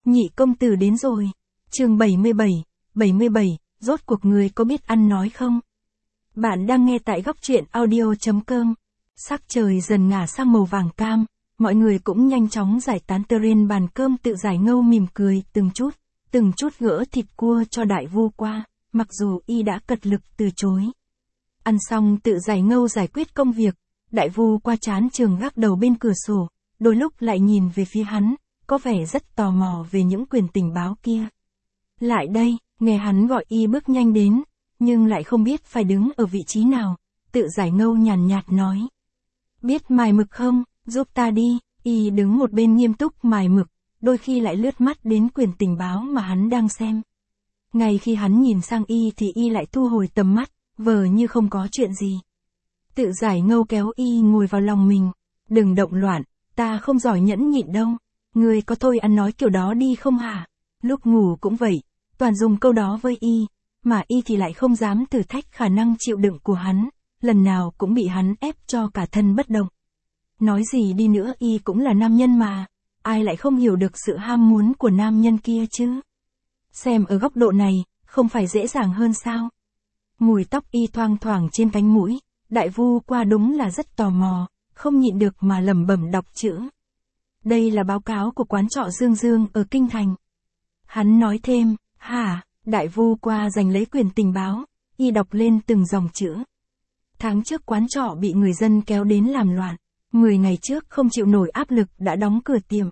Nhị công tử đến rồi. Chương 77, rốt cuộc người có biết ăn nói không? Bạn đang nghe tại góc truyện audio.com. Sắc trời dần ngả sang màu vàng cam, mọi người cũng nhanh chóng giải tán trên bàn cơm. Tự Giải Ngâu mỉm cười từng chút gỡ thịt cua cho Đại Vu qua, mặc dù y đã cật lực từ chối. Ăn xong Tự Giải Ngâu giải quyết công việc, Đại Vu qua chán trường gác đầu bên cửa sổ, đôi lúc lại nhìn về phía hắn, có vẻ rất tò mò về những quyền tình báo kia. Lại đây, nghe hắn gọi y bước nhanh đến, nhưng lại không biết phải đứng ở vị trí nào. Tự Giải Ngâu nhàn nhạt nói. Biết mài mực không, giúp ta đi. Y đứng một bên nghiêm túc mài mực, đôi khi lại lướt mắt đến quyền tình báo mà hắn đang xem. Ngay khi hắn nhìn sang y thì y lại thu hồi tầm mắt, vờ như không có chuyện gì. Tự Giải Ngâu kéo y ngồi vào lòng mình. Đừng động loạn, ta không giỏi nhẫn nhịn đâu. Ngươi có thôi ăn nói kiểu đó đi không hả? Lúc ngủ cũng vậy, toàn dùng câu đó với y, mà y thì lại không dám thử thách khả năng chịu đựng của hắn, lần nào cũng bị hắn ép cho cả thân bất động. Nói gì đi nữa y cũng là nam nhân mà, ai lại không hiểu được sự ham muốn của nam nhân kia chứ? Xem ở góc độ này, không phải dễ dàng hơn sao? Mùi tóc y thoang thoảng trên cánh mũi, Đại Vu qua đúng là rất tò mò, không nhịn được mà lẩm bẩm đọc chữ. Đây là báo cáo của quán trọ Dương Dương ở Kinh Thành. Hắn nói thêm, hả? Đại Vu qua giành lấy quyền tình báo, y đọc lên từng dòng chữ. Tháng trước quán trọ bị người dân kéo đến làm loạn, 10 ngày trước không chịu nổi áp lực đã đóng cửa tiệm.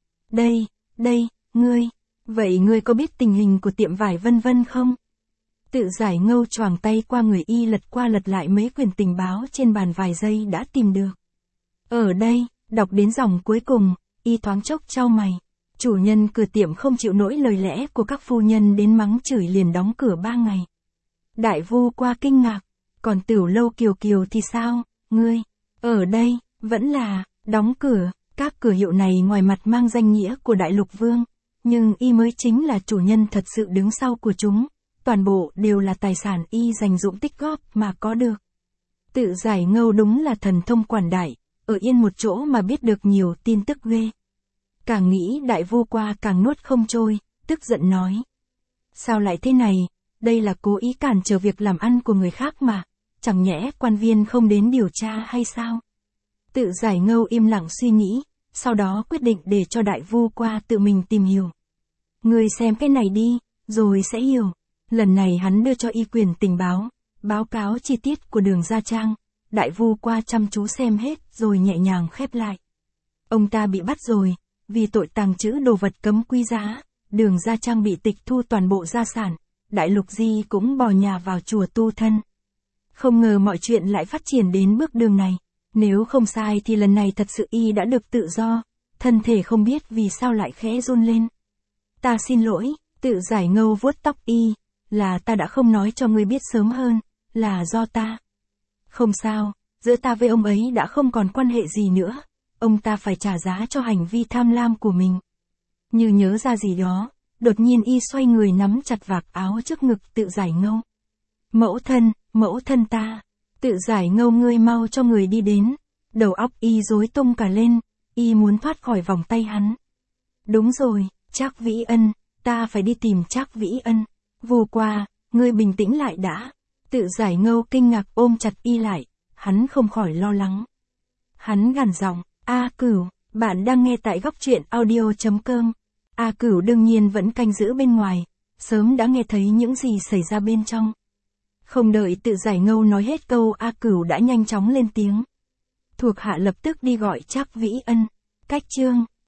Đây, vậy ngươi có biết tình hình của tiệm vải vân vân không? Tự Giải Ngâu choàng tay qua người y lật qua lật lại mấy quyền tình báo trên bàn vài giây đã tìm được. Ở đây, đọc đến dòng cuối cùng, y thoáng chốc chau mày. Chủ nhân cửa tiệm không chịu nổi lời lẽ của các phu nhân đến mắng chửi liền đóng cửa 3 ngày. Đại Vu qua kinh ngạc, còn Tiểu Lâu Kiều Kiều thì sao, ngươi? Ở đây, vẫn là, đóng cửa, các cửa hiệu này ngoài mặt mang danh nghĩa của Đại Lục Vương, nhưng y mới chính là chủ nhân thật sự đứng sau của chúng, toàn bộ đều là tài sản y dành dụm tích góp mà có được. Tự Giải Ngâu đúng là thần thông quảng đại, ở yên một chỗ mà biết được nhiều tin tức ghê. Càng nghĩ Đại Vu qua càng nuốt không trôi, tức giận nói. Sao lại thế này, đây là cố ý cản trở việc làm ăn của người khác mà, chẳng nhẽ quan viên không đến điều tra hay sao? Tự Giải Ngâu im lặng suy nghĩ, sau đó quyết định để cho Đại Vu qua tự mình tìm hiểu. Ngươi xem cái này đi, rồi sẽ hiểu. Lần này hắn đưa cho y quyền tình báo, báo cáo chi tiết của Đường Gia Trang. Đại Vu qua chăm chú xem hết rồi nhẹ nhàng khép lại. Ông ta bị bắt rồi, vì tội tàng trữ đồ vật cấm quý giá, Đường Gia Trang bị tịch thu toàn bộ gia sản, Đại Lục Di cũng bỏ nhà vào chùa tu thân. Không ngờ mọi chuyện lại phát triển đến bước đường này, nếu không sai thì lần này thật sự y đã được tự do, thân thể không biết vì sao lại khẽ run lên. Ta xin lỗi, Tự Giải Ngâu vuốt tóc y, là ta đã không nói cho ngươi biết sớm hơn, là do ta. Không sao, giữa ta với ông ấy đã không còn quan hệ gì nữa, ông ta phải trả giá cho hành vi tham lam của mình. Như nhớ ra gì đó, đột nhiên y xoay người nắm chặt vạt áo trước ngực Tự Giải Ngâu. Mẫu thân ta, Tự Giải Ngâu ngươi mau cho người đi đến, đầu óc y rối tung cả lên, y muốn thoát khỏi vòng tay hắn. Đúng rồi, Trác Vĩ Ân, ta phải đi tìm Trác Vĩ Ân. Vu qua, ngươi bình tĩnh lại đã. Tự Giải Ngâu kinh ngạc ôm chặt y lại, hắn không khỏi lo lắng. Hắn gằn giọng, A Cửu, bạn đang nghe tại góc truyện audio.com. A Cửu đương nhiên vẫn canh giữ bên ngoài, sớm đã nghe thấy những gì xảy ra bên trong. Không đợi Tự Giải Ngâu nói hết câu A Cửu đã nhanh chóng lên tiếng. Thuộc hạ lập tức đi gọi Trác Vĩ Ân. Cách chương